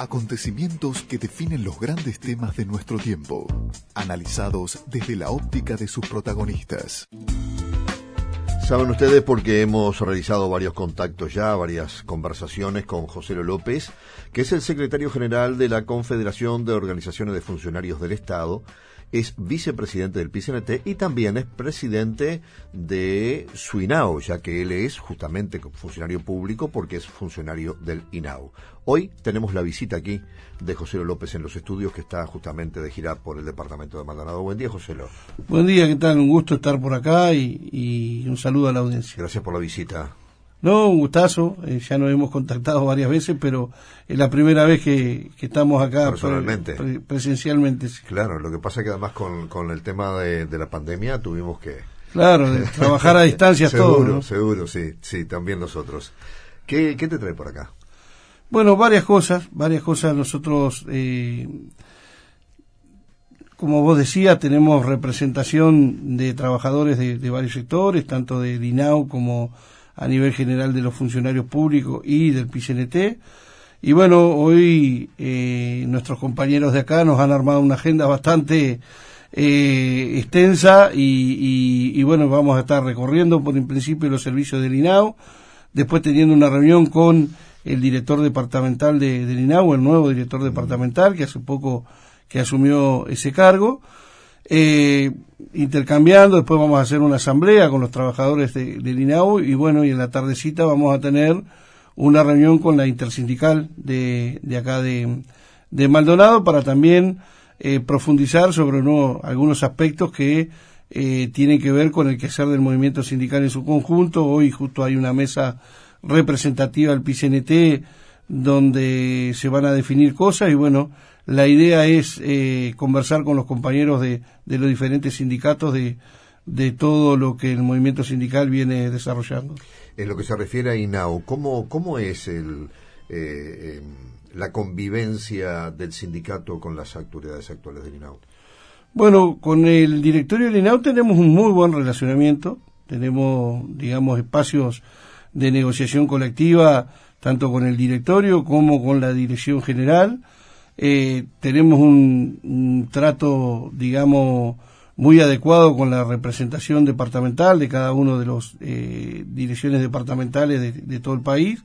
Acontecimientos que definen los grandes temas de nuestro tiempo, analizados desde la óptica de sus protagonistas. Saben ustedes porque hemos realizado varios contactos ya, varias conversaciones con José López, que es el secretario general de la Confederación de Organizaciones de Funcionarios del Estado, es vicepresidente del PCNT y también es presidente de su INAO, ya que él es justamente funcionario público porque es funcionario del INAO. Hoy tenemos la visita aquí de José López en los estudios, que está justamente de gira por el departamento de Maldonado. Buen día, José López. Buen día, ¿qué tal? Un gusto estar por acá y un saludo a la audiencia. Gracias por la visita. No, un gustazo, ya nos hemos contactado varias veces, pero es la primera vez que estamos acá personalmente, presencialmente. Sí. Claro, lo que pasa es que además con el tema de la pandemia tuvimos que... Claro, de trabajar a distancia seguro, todo, ¿no? Seguro, sí, también nosotros. ¿Qué te trae por acá? Bueno, varias cosas. Nosotros, como vos decías, tenemos representación de trabajadores de varios sectores, tanto del INAO como a nivel general de los funcionarios públicos y del PCNT. Y bueno, hoy nuestros compañeros de acá nos han armado una agenda bastante extensa y bueno, vamos a estar recorriendo por en principio los servicios del INAO, después teniendo una reunión con el director departamental del INAO, el nuevo director departamental que hace poco que asumió ese cargo, intercambiando. Después vamos a hacer una asamblea con los trabajadores del INAO y bueno, y en la tardecita vamos a tener una reunión con la intersindical de acá de Maldonado para también profundizar sobre algunos aspectos que tienen que ver con el quehacer del movimiento sindical en su conjunto. Hoy justo hay una mesa representativa del PCNT donde se van a definir cosas y bueno, la idea es conversar con los compañeros de los diferentes sindicatos de todo lo que el movimiento sindical viene desarrollando. En lo que se refiere a INAO, ¿cómo es la convivencia del sindicato con las autoridades actuales del INAO? Bueno, con el directorio del INAO tenemos un muy buen relacionamiento, tenemos, digamos, espacios de negociación colectiva, tanto con el directorio como con la dirección general. Tenemos un trato, digamos, muy adecuado con la representación departamental de cada uno de los direcciones departamentales de todo el país.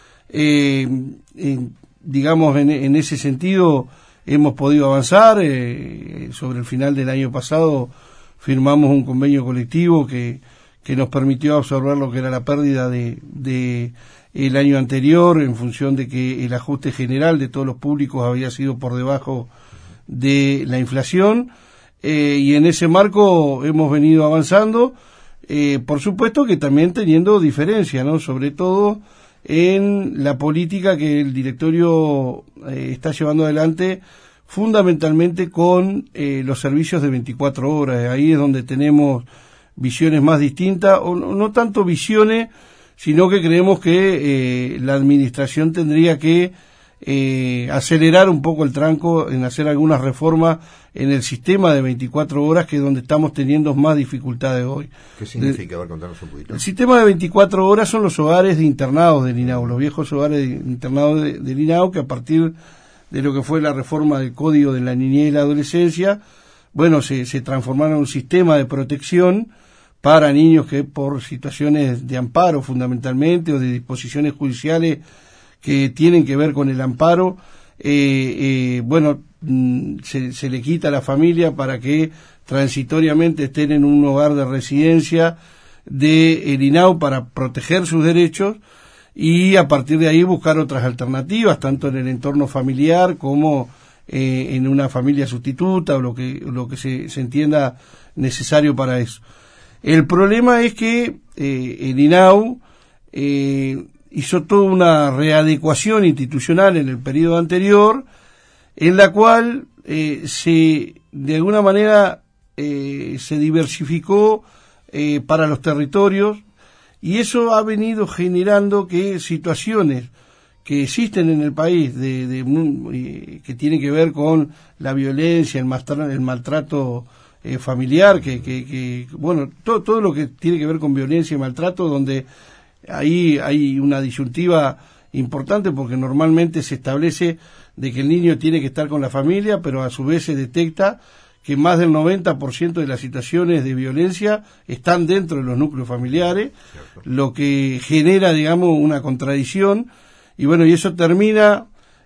Digamos, en ese sentido hemos podido avanzar. Sobre el final del año pasado firmamos un convenio colectivo que nos permitió absorber lo que era la pérdida de el año anterior, en función de que el ajuste general de todos los públicos había sido por debajo de la inflación, y en ese marco hemos venido avanzando, por supuesto que también teniendo diferencia, ¿no? Sobre todo en la política que el directorio está llevando adelante, fundamentalmente con los servicios de 24 horas. Ahí es donde tenemos visiones más distintas, o no tanto visiones, sino que creemos que la administración tendría que acelerar un poco el tranco en hacer algunas reformas en el sistema de 24 horas, que es donde estamos teniendo más dificultades hoy. ¿Qué significa? A ver, contanos un poquito. El sistema de 24 horas son los hogares de internados del INAO, los viejos hogares de internados del INAO, que a partir de lo que fue la reforma del Código de la Niñez y la Adolescencia, bueno, se transformaron en un sistema de protección para niños que por situaciones de amparo fundamentalmente o de disposiciones judiciales que tienen que ver con el amparo, bueno, se le quita a la familia para que transitoriamente estén en un hogar de residencia del INAO para proteger sus derechos y a partir de ahí buscar otras alternativas, tanto en el entorno familiar como en una familia sustituta o lo que se entienda necesario para eso. El problema es que el INAO hizo toda una readecuación institucional en el periodo anterior, en la cual de alguna manera se diversificó para los territorios, y eso ha venido generando que situaciones que existen en el país que tienen que ver con la violencia, el maltrato familiar, que bueno, todo lo que tiene que ver con violencia y maltrato, donde ahí hay una disyuntiva importante porque normalmente se establece de que el niño tiene que estar con la familia, pero a su vez se detecta que más del 90% de las situaciones de violencia están dentro de los núcleos familiares, cierto, lo que genera, digamos, una contradicción, y bueno, y eso termina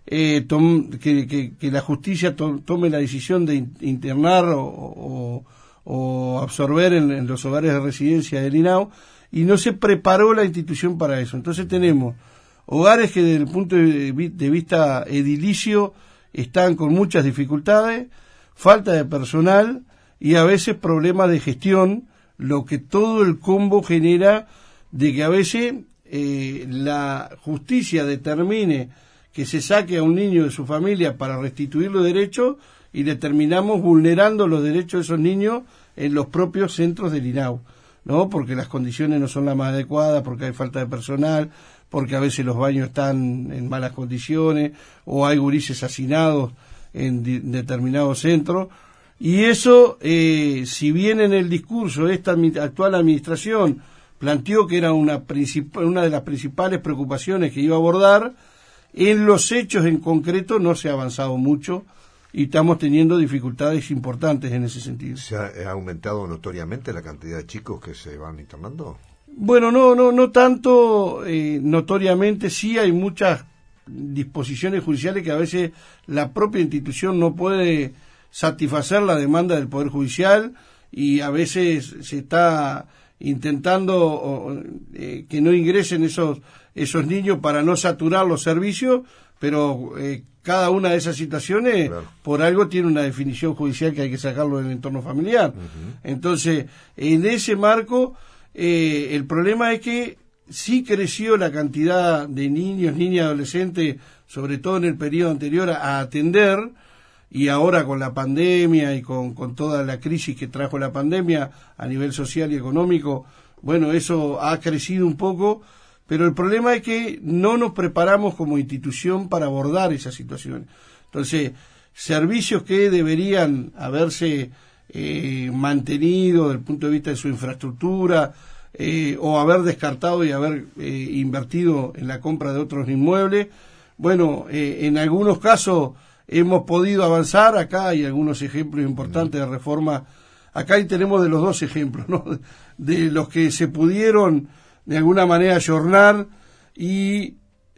que la justicia tome la decisión de internar o absorber en los hogares de residencia del INAU, y no se preparó la institución para eso. Entonces tenemos hogares que desde el punto de vista edilicio están con muchas dificultades, falta de personal y a veces problemas de gestión, lo que todo el combo genera de que a veces la justicia determine que se saque a un niño de su familia para restituir los derechos y le terminamos vulnerando los derechos de esos niños en los propios centros del INAU, ¿no? Porque las condiciones no son las más adecuadas, porque hay falta de personal, porque a veces los baños están en malas condiciones o hay gurises hacinados en determinados centros, y eso, si bien en el discurso esta actual administración planteó que era una de las principales preocupaciones que iba a abordar, en los hechos en concreto no se ha avanzado mucho y estamos teniendo dificultades importantes en ese sentido. ¿Se ha aumentado notoriamente la cantidad de chicos que se van internando? Bueno, no tanto notoriamente. Sí hay muchas disposiciones judiciales que a veces la propia institución no puede satisfacer la demanda del Poder Judicial, y a veces se está intentando que no ingresen esos niños para no saturar los servicios, pero cada una de esas situaciones, claro, por algo tiene una definición judicial que hay que sacarlo del entorno familiar. Uh-huh. Entonces, en ese marco, el problema es que sí creció la cantidad de niños, niñas, adolescentes, sobre todo en el periodo anterior a atender, y ahora con la pandemia y con toda la crisis que trajo la pandemia a nivel social y económico, bueno, eso ha crecido un poco, pero el problema es que no nos preparamos como institución para abordar esas situaciones. Entonces, servicios que deberían haberse mantenido desde el punto de vista de su infraestructura, o haber descartado y haber invertido en la compra de otros inmuebles, bueno, en algunos casos hemos podido avanzar. Acá hay algunos ejemplos importantes de reforma. Acá ahí tenemos de los dos ejemplos, ¿no? De los que se pudieron de alguna manera ayornar y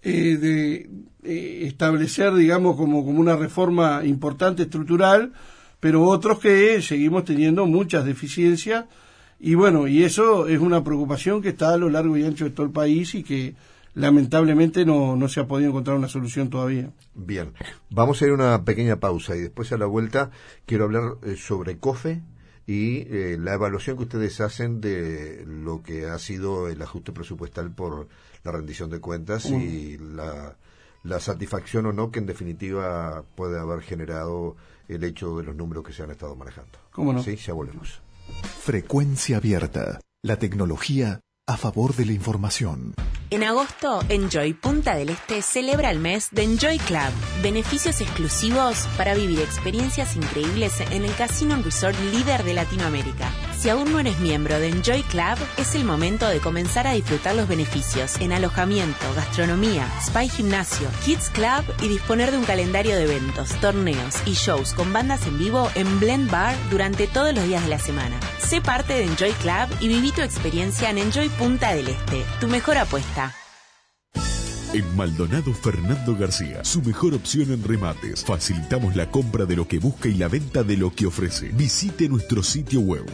establecer, digamos, como una reforma importante estructural, pero otros que seguimos teniendo muchas deficiencias, y bueno, y eso es una preocupación que está a lo largo y ancho de todo el país y que lamentablemente no se ha podido encontrar una solución todavía. Bien, vamos a ir a una pequeña pausa y después a la vuelta quiero hablar sobre COFE y la evaluación que ustedes hacen de lo que ha sido el ajuste presupuestal por la rendición de cuentas y la satisfacción o no que en definitiva puede haber generado el hecho de los números que se han estado manejando. ¿Cómo no? Sí, ya volvemos. Frecuencia abierta. La tecnología a favor de la información. En agosto, Enjoy Punta del Este celebra el mes de Enjoy Club. Beneficios exclusivos para vivir experiencias increíbles en el Casino Resort líder de Latinoamérica. Si aún no eres miembro de Enjoy Club, es el momento de comenzar a disfrutar los beneficios en alojamiento, gastronomía, spa y gimnasio, Kids Club y disponer de un calendario de eventos, torneos y shows con bandas en vivo en Blend Bar durante todos los días de la semana. Sé parte de Enjoy Club y viví tu experiencia en Enjoy Punta del Este, tu mejor apuesta. En Maldonado Fernando García, su mejor opción en remates. Facilitamos la compra de lo que busca y la venta de lo que ofrece. Visite nuestro sitio web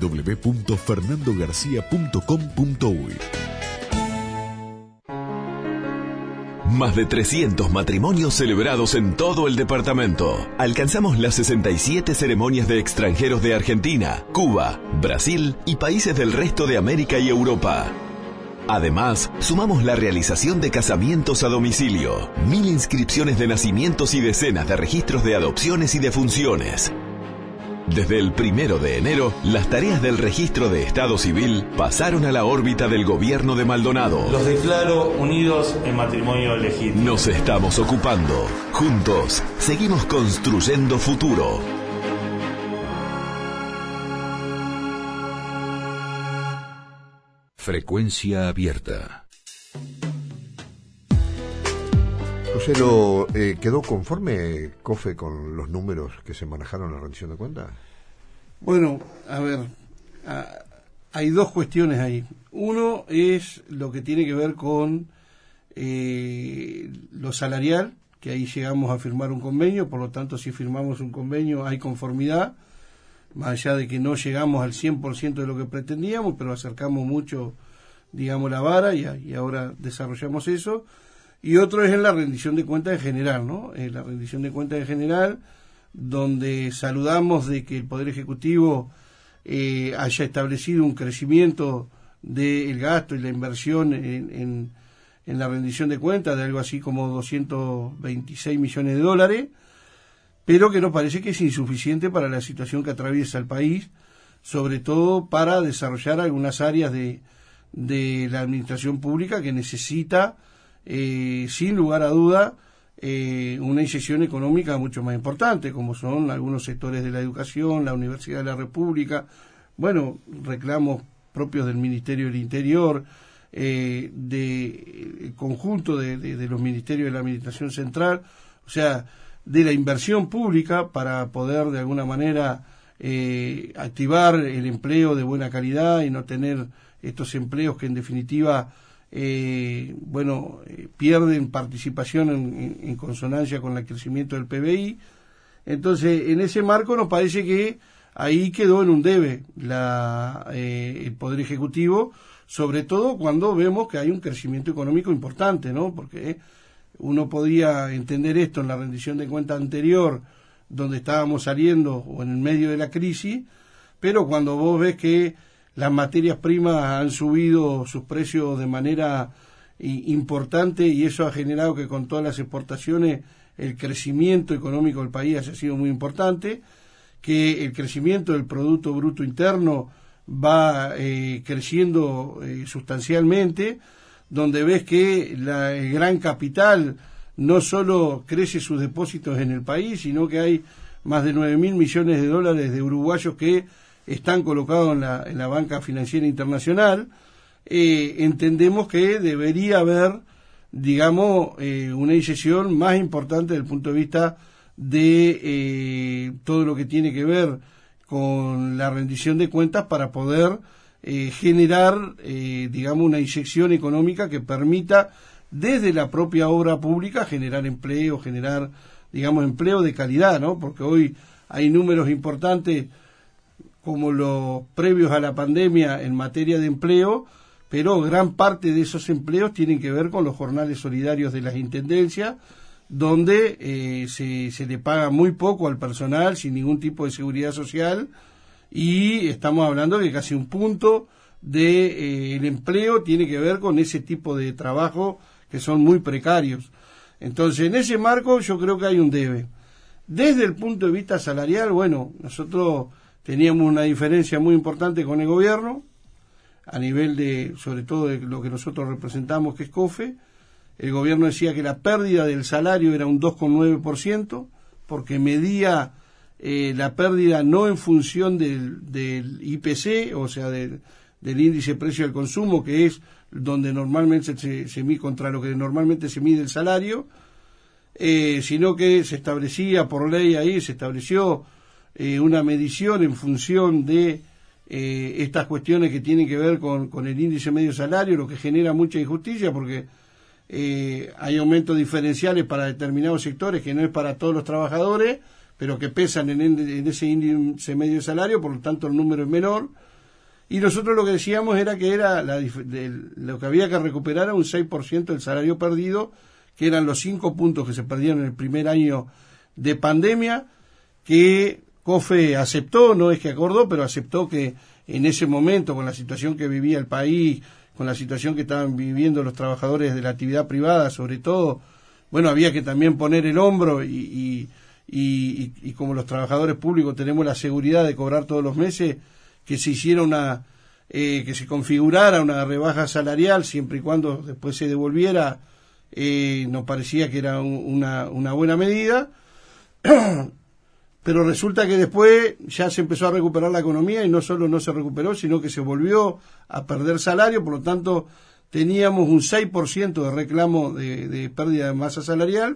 www.fernandogarcia.com.uy. Más de 300 matrimonios celebrados en todo el departamento. Alcanzamos las 67 ceremonias de extranjeros de Argentina, Cuba, Brasil y países del resto de América y Europa. Además, sumamos la realización de casamientos a domicilio, 1000 inscripciones de nacimientos y decenas de registros de adopciones y defunciones. Desde el 1 de enero, las tareas del registro de Estado Civil pasaron a la órbita del gobierno de Maldonado. Los declaro unidos en matrimonio legítimo. Nos estamos ocupando. Juntos, seguimos construyendo futuro. Frecuencia abierta. José, ¿quedó conforme COFE con los números que se manejaron en la rendición de cuentas? Bueno, a ver, hay dos cuestiones ahí. Uno es lo que tiene que ver con lo salarial, que ahí llegamos a firmar un convenio, por lo tanto si firmamos un convenio hay conformidad, más allá de que no llegamos al 100% de lo que pretendíamos, pero acercamos mucho, digamos, la vara y ahora desarrollamos eso. Y otro es en la rendición de cuentas en general, ¿no? En la rendición de cuentas en general, donde saludamos de que el Poder Ejecutivo haya establecido un crecimiento del gasto y la inversión en la rendición de cuentas de algo así como 226 millones de dólares, pero que nos parece que es insuficiente para la situación que atraviesa el país, sobre todo para desarrollar algunas áreas de la administración pública que necesita, sin lugar a duda, una inyección económica mucho más importante, como son algunos sectores de la educación, la Universidad de la República, bueno, reclamos propios del Ministerio del Interior, del conjunto de los ministerios de la Administración Central, o sea, de la inversión pública para poder de alguna manera activar el empleo de buena calidad y no tener estos empleos que en definitiva pierden participación en consonancia con el crecimiento del PBI. Entonces, en ese marco nos parece que ahí quedó en un debe el Poder Ejecutivo, sobre todo cuando vemos que hay un crecimiento económico importante, ¿no? Porque uno podía entender esto en la rendición de cuentas anterior, donde estábamos saliendo o en el medio de la crisis, pero cuando vos ves que las materias primas han subido sus precios de manera importante y eso ha generado que con todas las exportaciones el crecimiento económico del país haya sido muy importante, que el crecimiento del Producto Bruto Interno va creciendo sustancialmente, donde ves que el gran capital no solo crece sus depósitos en el país, sino que hay más de 9.000 millones de dólares de uruguayos que están colocados en la banca financiera internacional. Entendemos que debería haber, digamos, una inyección más importante desde el punto de vista de todo lo que tiene que ver con la rendición de cuentas para poder generar, digamos, una inyección económica que permita desde la propia obra pública generar empleo, generar, digamos, empleo de calidad, ¿no? Porque hoy hay números importantes como los previos a la pandemia en materia de empleo, pero gran parte de esos empleos tienen que ver con los jornales solidarios de las intendencias, donde se le paga muy poco al personal, sin ningún tipo de seguridad social, y estamos hablando de que casi un punto el empleo tiene que ver con ese tipo de trabajo que son muy precarios. Entonces, en ese marco yo creo que hay un debe. Desde el punto de vista salarial, bueno, nosotros teníamos una diferencia muy importante con el gobierno, a nivel sobre todo de lo que nosotros representamos, que es COFE. El gobierno decía que la pérdida del salario era un 2,9%, porque medía la pérdida no en función del IPC, o sea, del índice de precio del consumo, que es donde normalmente se mide, contra lo que normalmente se mide el salario, sino que se establecía por ley ahí, se estableció una medición en función de estas cuestiones que tienen que ver con el índice medio salario, lo que genera mucha injusticia porque hay aumentos diferenciales para determinados sectores que no es para todos los trabajadores, pero que pesan en ese índice medio salario, por lo tanto el número es menor. Y nosotros lo que decíamos era que lo que había que recuperar era un 6% del salario perdido, que eran los 5 puntos que se perdieron en el primer año de pandemia, que COFE aceptó, no es que acordó, pero aceptó que en ese momento, con la situación que vivía el país, con la situación que estaban viviendo los trabajadores de la actividad privada, sobre todo, bueno, había que también poner el hombro y como los trabajadores públicos tenemos la seguridad de cobrar todos los meses, que se hiciera que se configurara una rebaja salarial siempre y cuando después se devolviera, nos parecía que era una buena medida. Pero resulta que después ya se empezó a recuperar la economía y no solo no se recuperó, sino que se volvió a perder salario, por lo tanto teníamos un 6% de reclamo de pérdida de masa salarial,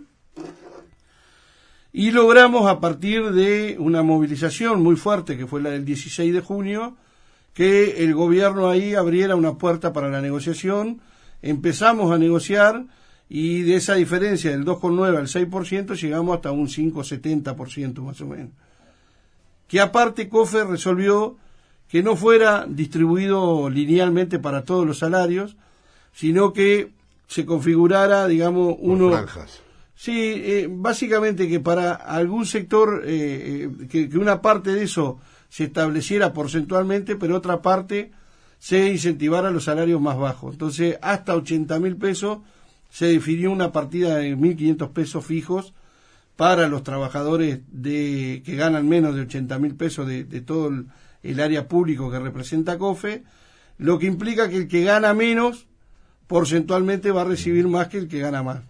y logramos, a partir de una movilización muy fuerte, que fue la del 16 de junio, que el gobierno ahí abriera una puerta para la negociación. Empezamos a negociar, y de esa diferencia del 2,9 al 6% llegamos hasta un 5,70% más o menos. Que aparte COFE resolvió que no fuera distribuido linealmente para todos los salarios, sino que se configurara, digamos, uno... franjas. Sí, básicamente que para algún sector, que una parte de eso se estableciera porcentualmente, pero otra parte se incentivara los salarios más bajos. Entonces, hasta 80.000 pesos se definió una partida de 1.500 pesos fijos para los trabajadores que ganan menos de 80.000 pesos de todo el área público que representa COFE, lo que implica que el que gana menos porcentualmente va a recibir más que el que gana más.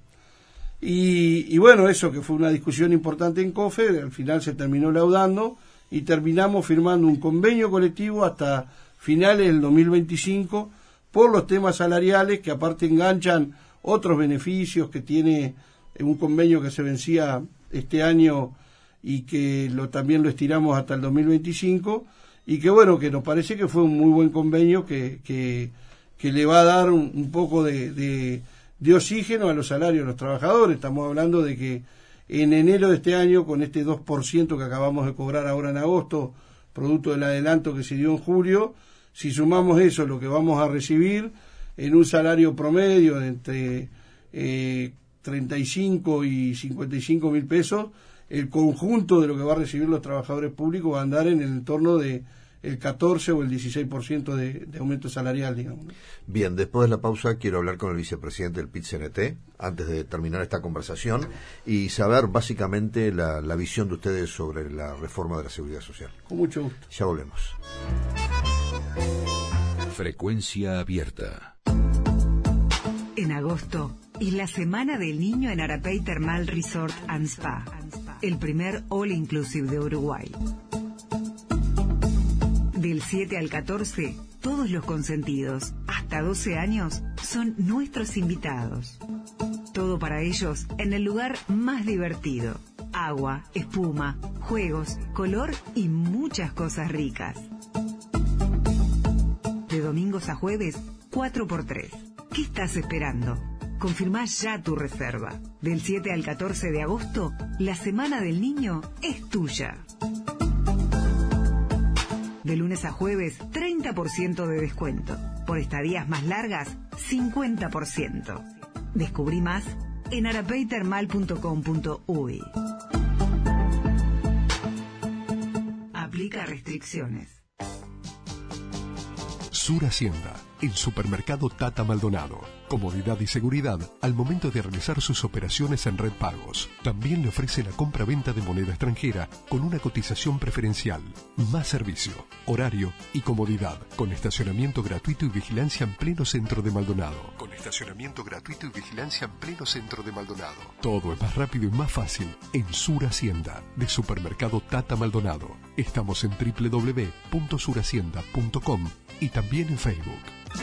Y bueno, eso que fue una discusión importante en COFE, al final se terminó laudando y terminamos firmando un convenio colectivo hasta finales del 2025 por los temas salariales, que aparte enganchan otros beneficios que tiene un convenio que se vencía este año y que también lo estiramos hasta el 2025, y que bueno, que nos parece que fue un muy buen convenio que le va a dar un poco de oxígeno a los salarios de los trabajadores. Estamos hablando de que en enero de este año, con este 2% que acabamos de cobrar ahora en agosto, producto del adelanto que se dio en julio, si sumamos eso, lo que vamos a recibir en un salario promedio de entre 35 y 55 mil pesos, el conjunto de lo que va a recibir los trabajadores públicos va a andar en el entorno de el 14 o el 16% de aumento salarial, digamos. Bien, después de la pausa quiero hablar con el vicepresidente del PIT-CNT, antes de terminar esta conversación, y saber básicamente la visión de ustedes sobre la reforma de la Seguridad Social. Con mucho gusto. Ya volvemos. Frecuencia abierta. En agosto, y la Semana del Niño en Arapey Termal Resort and Spa, el primer all inclusive de Uruguay. Del 7 al 14, todos los consentidos, hasta 12 años, son nuestros invitados. Todo para ellos en el lugar más divertido. Agua, espuma, juegos, color y muchas cosas ricas. De domingos a jueves, 4x3. ¿Qué estás esperando? Confirmá ya tu reserva. Del 7 al 14 de agosto, la Semana del Niño es tuya. De lunes a jueves, 30% de descuento. Por estadías más largas, 50%. Descubrí más en arapeytermal.com.uy. Aplica restricciones. Sur Hacienda, el supermercado Tata Maldonado. Comodidad y seguridad al momento de realizar sus operaciones en Red Pagos. También le ofrece la compra-venta de moneda extranjera con una cotización preferencial. Más servicio, horario y comodidad. Con estacionamiento gratuito y vigilancia en pleno centro de Maldonado. Todo es más rápido y más fácil en Sur Hacienda, de supermercado Tata Maldonado. Estamos en www.surhacienda.com y también en Facebook.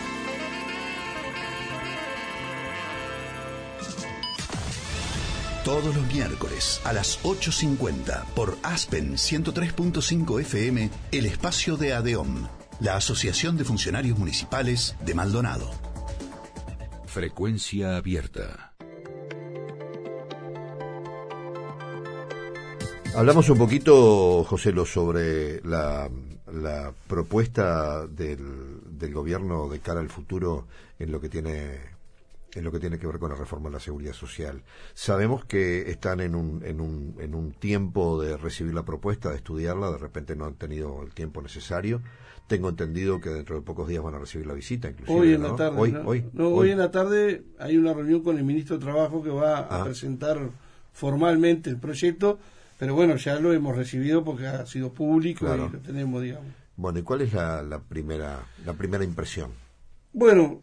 Todos los miércoles a las 8:50 por Aspen 103.5 FM, el espacio de ADEOM, la Asociación de Funcionarios Municipales de Maldonado. Frecuencia abierta. Hablamos un poquito, Joselo, sobre la propuesta del gobierno de cara al futuro en lo que tiene que ver con la reforma de la seguridad social. Sabemos que están en un tiempo de recibir la propuesta, de estudiarla, de repente no han tenido el tiempo necesario. Tengo entendido que dentro de pocos días van a recibir la visita, inclusive. Hoy en la tarde. Hoy en la tarde hay una reunión con el ministro de Trabajo que va a presentar formalmente el proyecto, pero bueno, ya lo hemos recibido porque ha sido público, claro, y lo tenemos, digamos. Bueno, ¿y cuál es la primera impresión? Bueno,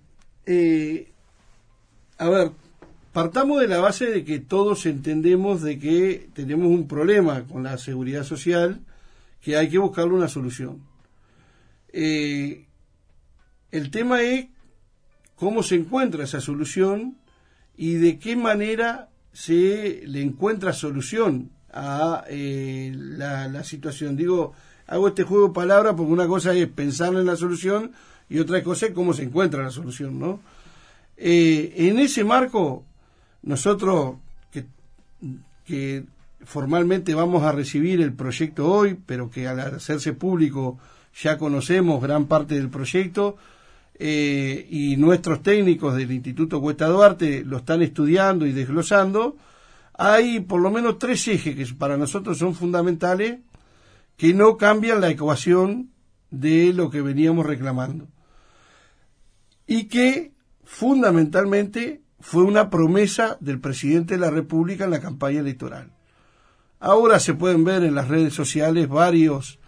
a ver, partamos de la base de que todos entendemos de que tenemos un problema con la seguridad social, que hay que buscarle una solución. El tema es cómo se encuentra esa solución y de qué manera se le encuentra solución a la situación. Digo, hago este juego de palabras porque una cosa es pensar en la solución y otra cosa es cómo se encuentra la solución, ¿no? En ese marco, nosotros que formalmente vamos a recibir el proyecto hoy, pero que al hacerse público ya conocemos gran parte del proyecto, y nuestros técnicos del Instituto Cuesta Duarte lo están estudiando y desglosando, hay por lo menos 3 ejes que para nosotros son fundamentales, que no cambian la ecuación de lo que veníamos reclamando. Y que fundamentalmente fue una promesa del presidente de la República en la campaña electoral. Ahora se pueden ver en las redes sociales varios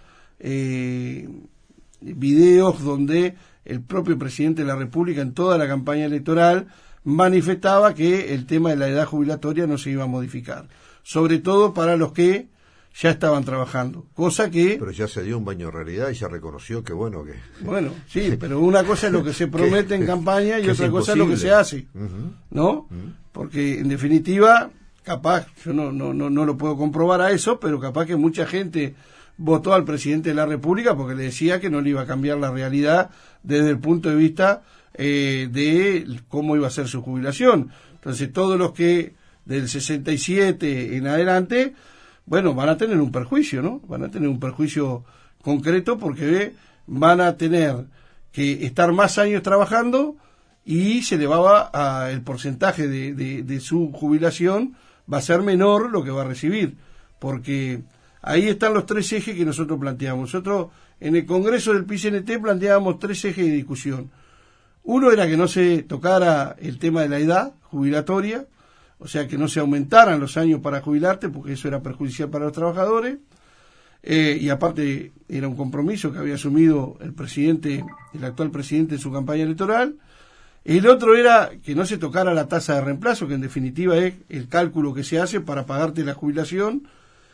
videos donde el propio presidente de la República en toda la campaña electoral manifestaba que el tema de la edad jubilatoria no se iba a modificar, sobre todo para los que ya estaban trabajando, cosa que... Pero ya se dio un baño de realidad y ya reconoció que bueno, sí, pero una cosa es lo que se promete en campaña y otra cosa es lo que se hace, ¿no? Porque en definitiva, capaz, yo no lo puedo comprobar a eso, pero capaz que mucha gente votó al presidente de la República porque le decía que no le iba a cambiar la realidad desde el punto de vista de cómo iba a ser su jubilación. Entonces todos los que del 67 en adelante, bueno, van a tener un perjuicio, ¿no? Van a tener un perjuicio concreto porque van a tener que estar más años trabajando y se elevaba el porcentaje de su jubilación, va a ser menor lo que va a recibir, porque ahí están los 3 ejes que nosotros planteamos. Nosotros en el Congreso del PICNT planteábamos 3 ejes de discusión. Uno era que no se tocara el tema de la edad jubilatoria, o sea, que no se aumentaran los años para jubilarte, porque eso era perjudicial para los trabajadores, y aparte era un compromiso que había asumido el actual presidente en su campaña electoral. El otro era que no se tocara la tasa de reemplazo, que en definitiva es el cálculo que se hace para pagarte la jubilación,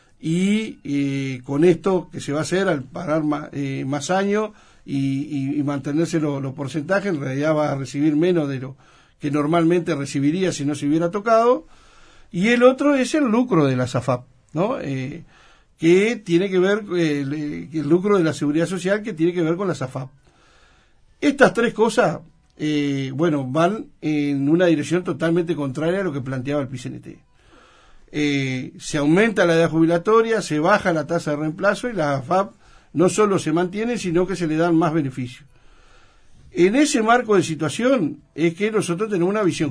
y con esto que se va a hacer al pagar más años y mantenerse los porcentajes, en realidad va a recibir menos de lo que normalmente recibiría si no se hubiera tocado. Y el otro es el lucro de la SAFAP, ¿no? Que tiene que ver, el lucro de la Seguridad Social, que tiene que ver con la SAFAP. Estas 3 cosas, van en una dirección totalmente contraria a lo que planteaba el PICNT. Se aumenta la edad jubilatoria, se baja la tasa de reemplazo y la AFAP no solo se mantiene, sino que se le dan más beneficios. En ese marco de situación es que nosotros tenemos una visión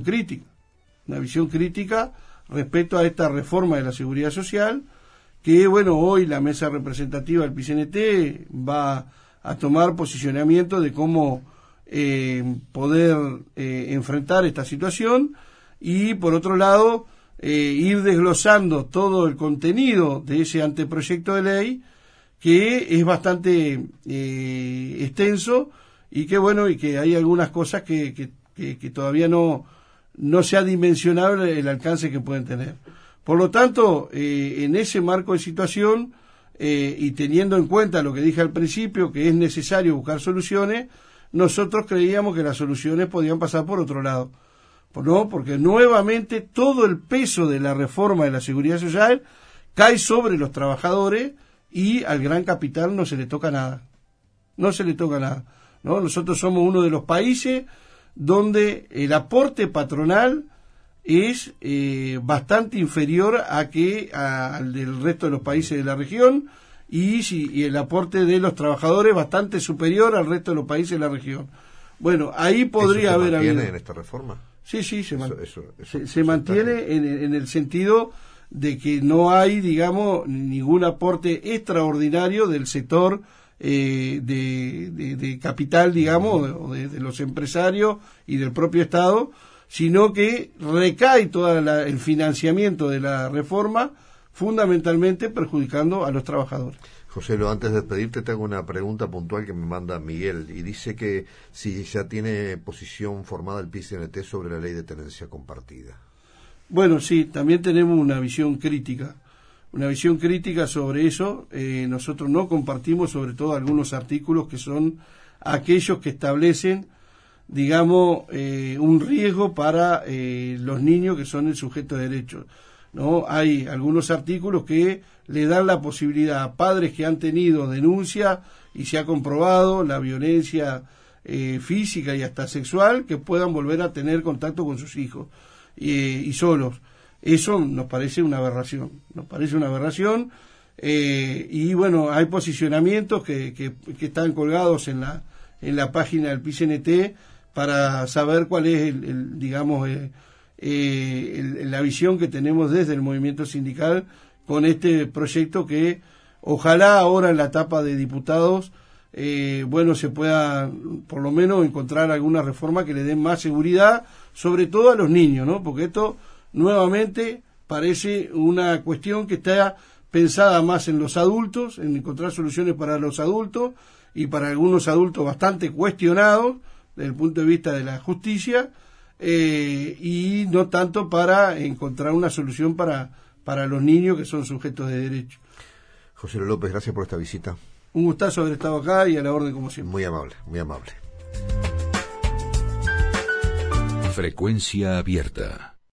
crítica respecto a esta reforma de la Seguridad Social, que hoy la mesa representativa del PICNT va a tomar posicionamiento de cómo poder enfrentar esta situación, y por otro lado ir desglosando todo el contenido de ese anteproyecto de ley, que es bastante extenso, y que hay algunas cosas que todavía no se ha dimensionado el alcance que pueden tener. Por lo tanto, en ese marco de situación, y teniendo en cuenta lo que dije al principio, que es necesario buscar soluciones, nosotros creíamos que las soluciones podían pasar por otro lado, ¿no? Porque nuevamente todo el peso de la reforma de la Seguridad Social cae sobre los trabajadores y al gran capital no se le toca nada, ¿no? Nosotros somos uno de los países donde el aporte patronal es bastante inferior al del resto de los países de la región, y el aporte de los trabajadores bastante superior al resto de los países de la región. Bueno, ahí podría haber habido... ¿Se mantiene en esta reforma? Sí, se mantiene en el sentido de que no hay, digamos, ningún aporte extraordinario del sector de capital, digamos, o de los empresarios y del propio Estado, sino que recae todo el financiamiento de la reforma fundamentalmente perjudicando a los trabajadores. José, antes de despedirte te hago una pregunta puntual que me manda Miguel, y dice que si ya tiene posición formada el PICNT sobre la ley de tenencia compartida. Bueno, sí, también tenemos una visión crítica sobre eso. Nosotros no compartimos sobre todo algunos artículos que son aquellos que establecen digamos, un riesgo para los niños que son el sujeto de derechos, ¿no? Hay algunos artículos que le dan la posibilidad a padres que han tenido denuncia y se ha comprobado la violencia física y hasta sexual, que puedan volver a tener contacto con sus hijos y solos. Eso nos parece una aberración, y bueno, hay posicionamientos que están colgados en la página del PCNT para saber cuál es la visión que tenemos desde el movimiento sindical con este proyecto, que ojalá ahora en la etapa de diputados se pueda por lo menos encontrar alguna reforma que le dé más seguridad, sobre todo a los niños, ¿no? Porque esto nuevamente parece una cuestión que está pensada más en los adultos, en encontrar soluciones para los adultos y para algunos adultos bastante cuestionados desde el punto de vista de la justicia, y no tanto para encontrar una solución para los niños que son sujetos de derecho. José López, gracias por esta visita. Un gustazo haber estado acá y a la orden como siempre. Muy amable, muy amable. Frecuencia abierta.